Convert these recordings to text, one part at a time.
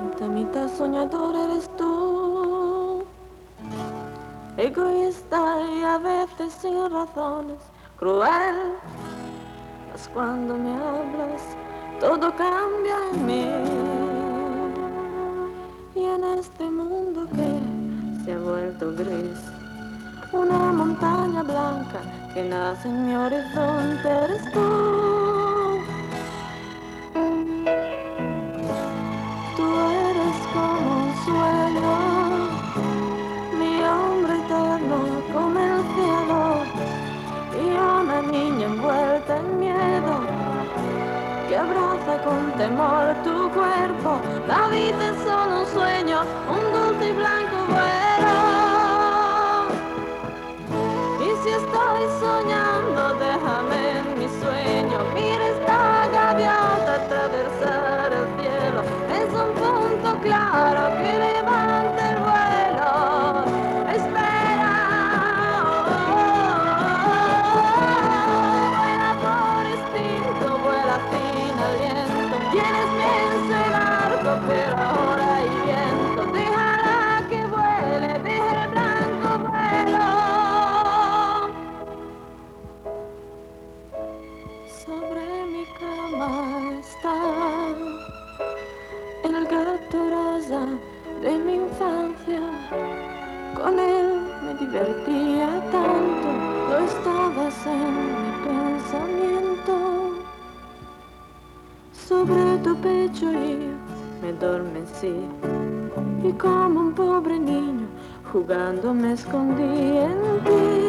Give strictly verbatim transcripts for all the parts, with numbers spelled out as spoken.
inocente, mitad soñador eres tú. Egoísta y a veces sin razones, cruel. Mas cuando me hablas, todo cambia en mí. Y en este mundo que se ha vuelto gris, una montaña blanca que nace en mi horizonte eres tú. Tú eres como un sueño, mi hombre eterno como el cielo, y una niña envuelta en miedo que abraza con temor tu cuerpo. La vida es solo un sueño, un dulce y blanco vuelo. Y si estoy soñando, déjame en mi sueño. Mira esta gaviota atravesar el cielo. Es un punto claro que levanta el vuelo. Espera, vuela por instinto, vuela sin aliento. Tienes pienso el arco, pero ahora hay viento. Déjala que vuele, deja el blanco vuelo. Sobre mi cama está el gato rosa de mi infancia. Con él me divertía tanto, lo estabas en mi pensamiento. Sobre tu pecho yo me adormecí y como un pobre niño jugando me escondí en ti.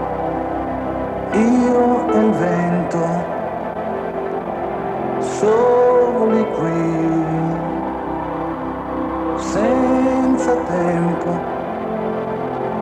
Io e il vento, solo